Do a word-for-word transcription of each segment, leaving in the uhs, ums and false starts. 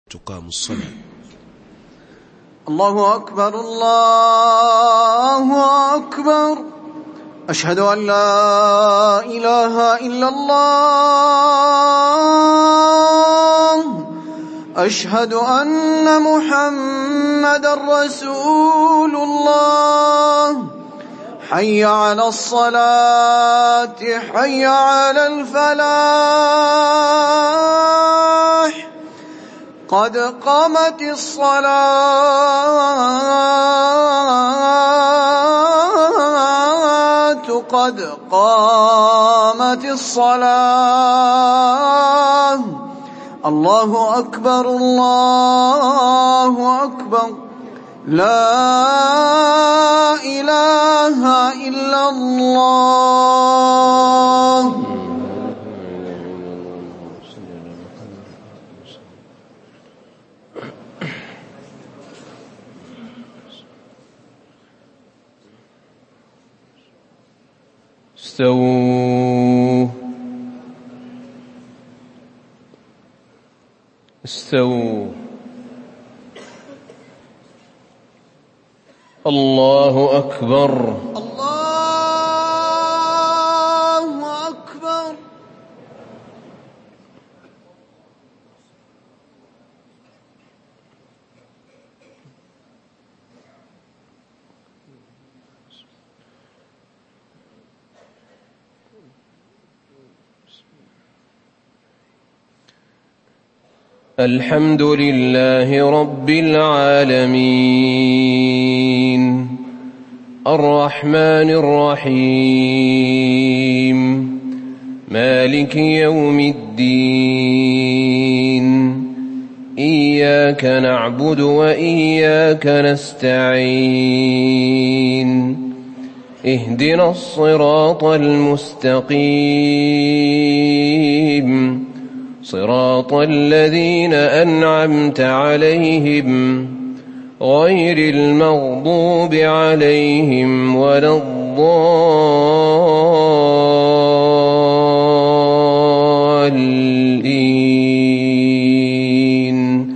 تقام الصلاة. الله أكبر الله أكبر. أشهد أن لا إله إلا الله. أشهد أن محمدًا رسول الله. حي على الصلاة حي على الفلاح. قد قامت الصلاة قد قامت الصلاة. الله أكبر الله أكبر. لا إله إلا الله. استووا استووا. الله أكبر الله أكبر. الحمد لله رب العالمين الرحمن الرحيم مالك يوم الدين. إياك نعبد وإياك نستعين. اهدنا الصراط المستقيم صراط الذين أنعمت عليهم غير المغضوب عليهم ولا الضالين.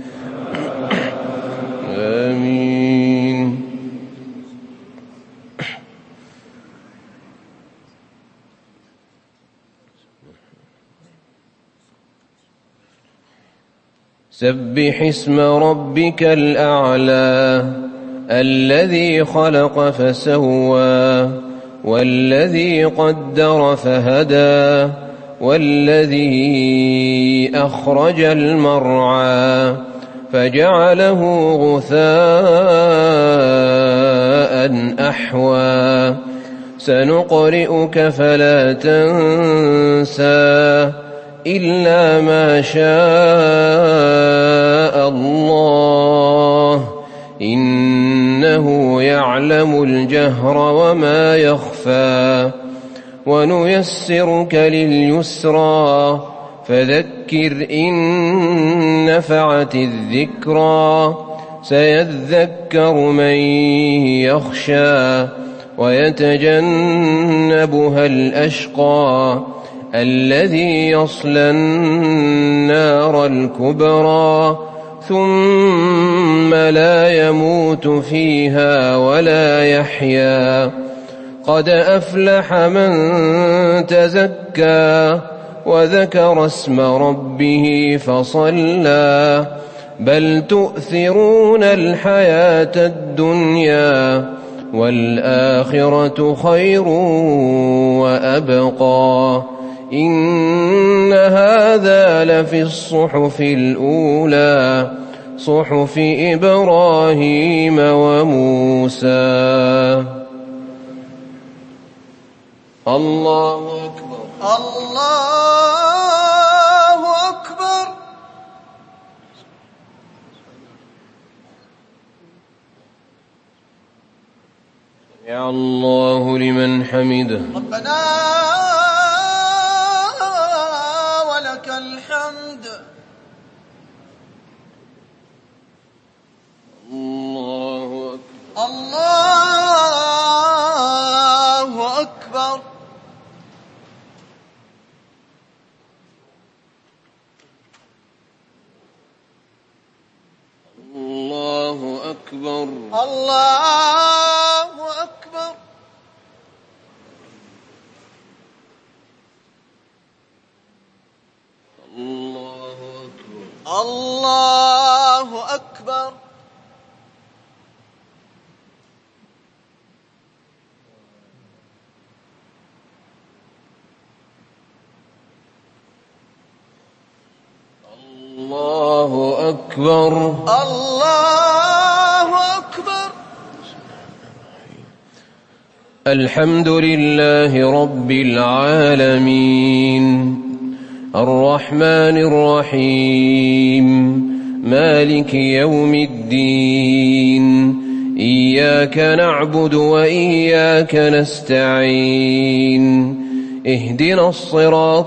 آمين. سبح اسم ربك الأعلى الذي خلق فسوى والذي قدر فهدى والذي أخرج المرعى فجعله غثاء أحوى. سنقرئك فلا تنسى إلا ما شاء الله إنه يعلم الجهر وما يخفى. ونيسرك لليسرى فذكر إن نفعت الذكرى. سيذكر من يخشى ويتجنبها الأشقى الذي يصلى النار الكبرى ثم لا يموت فيها ولا يحيا. قد أفلح من تزكى وذكر اسم ربه فصلى. بل تؤثرون الحياة الدنيا والآخرة خير وأبقى. إن هذا لفي الصحف الأولى صحف إبراهيم وموسى. الله أكبر الله أكبر. يا الله لمن حمده. ربنا ولك الحمد. الله أكبر الله أكبر. أكبر. الله أكبر. الله أكبر. الله أكبر. الله أكبر. الله أكبر. الحمد لله رب العالمين الرحمن الرحيم مالك يوم الدين إياك نعبد وإياك نستعين اهدنا الصراط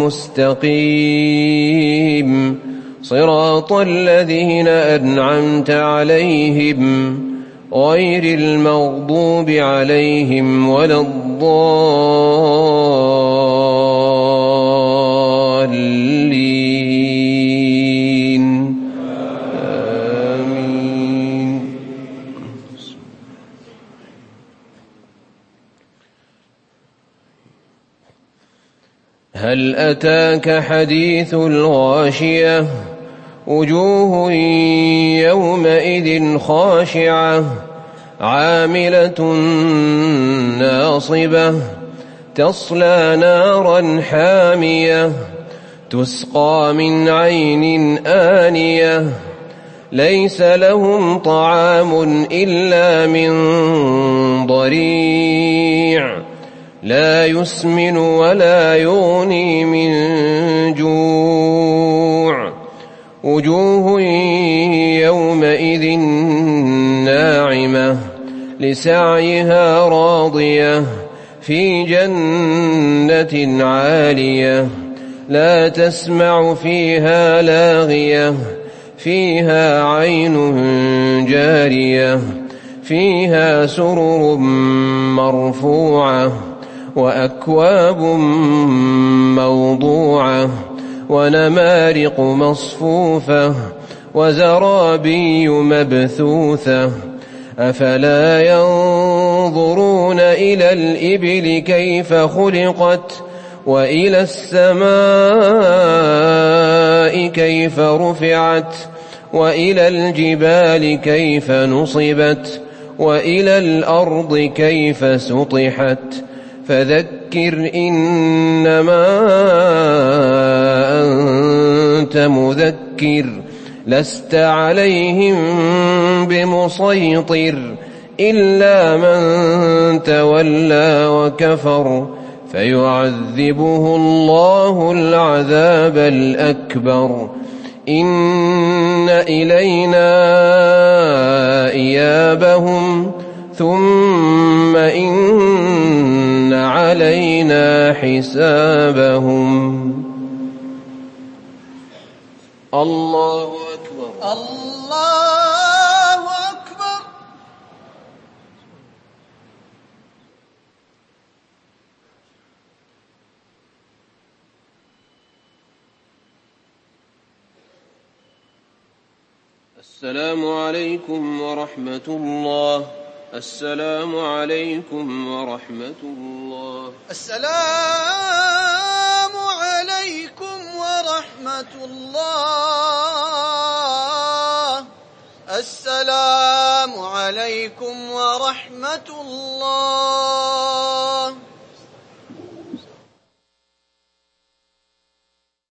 المستقيم صراط الذين أنعمت عليهم غير المغضوب عليهم ولا الضالين آمين. هل أتاك حديث الغاشية وجوه يومئذ خاشعة عاملة ناصبة تصلى نارا حامية تسقى من عين آنية ليس لهم طعام إلا من ضريع لا يسمن ولا يغني من جوع وجوه يومئذ ناعمة لسعيها راضية في جنة عالية لا تسمع فيها لاغية فيها عين جارية فيها سرر مرفوعة وأكواب موضوعة ونمارق مصفوفة وزرابي مبثوثة أفلا ينظرون إلى الإبل كيف خلقت وإلى السماء كيف رفعت وإلى الجبال كيف نصبت وإلى الأرض كيف سطحت فذكر إنما أنت مذكر لست عليهم بمسيطر إلا من تولى وكفر فيعذبه الله العذاب الأكبر إن إلينا إيابهم ثم إن علينا حسابهم. الله أكبر. الله أكبر. السلام عليكم ورحمة الله. السلام عليكم ورحمة الله. السلام عليكم ورحمة الله. السلام عليكم ورحمة الله.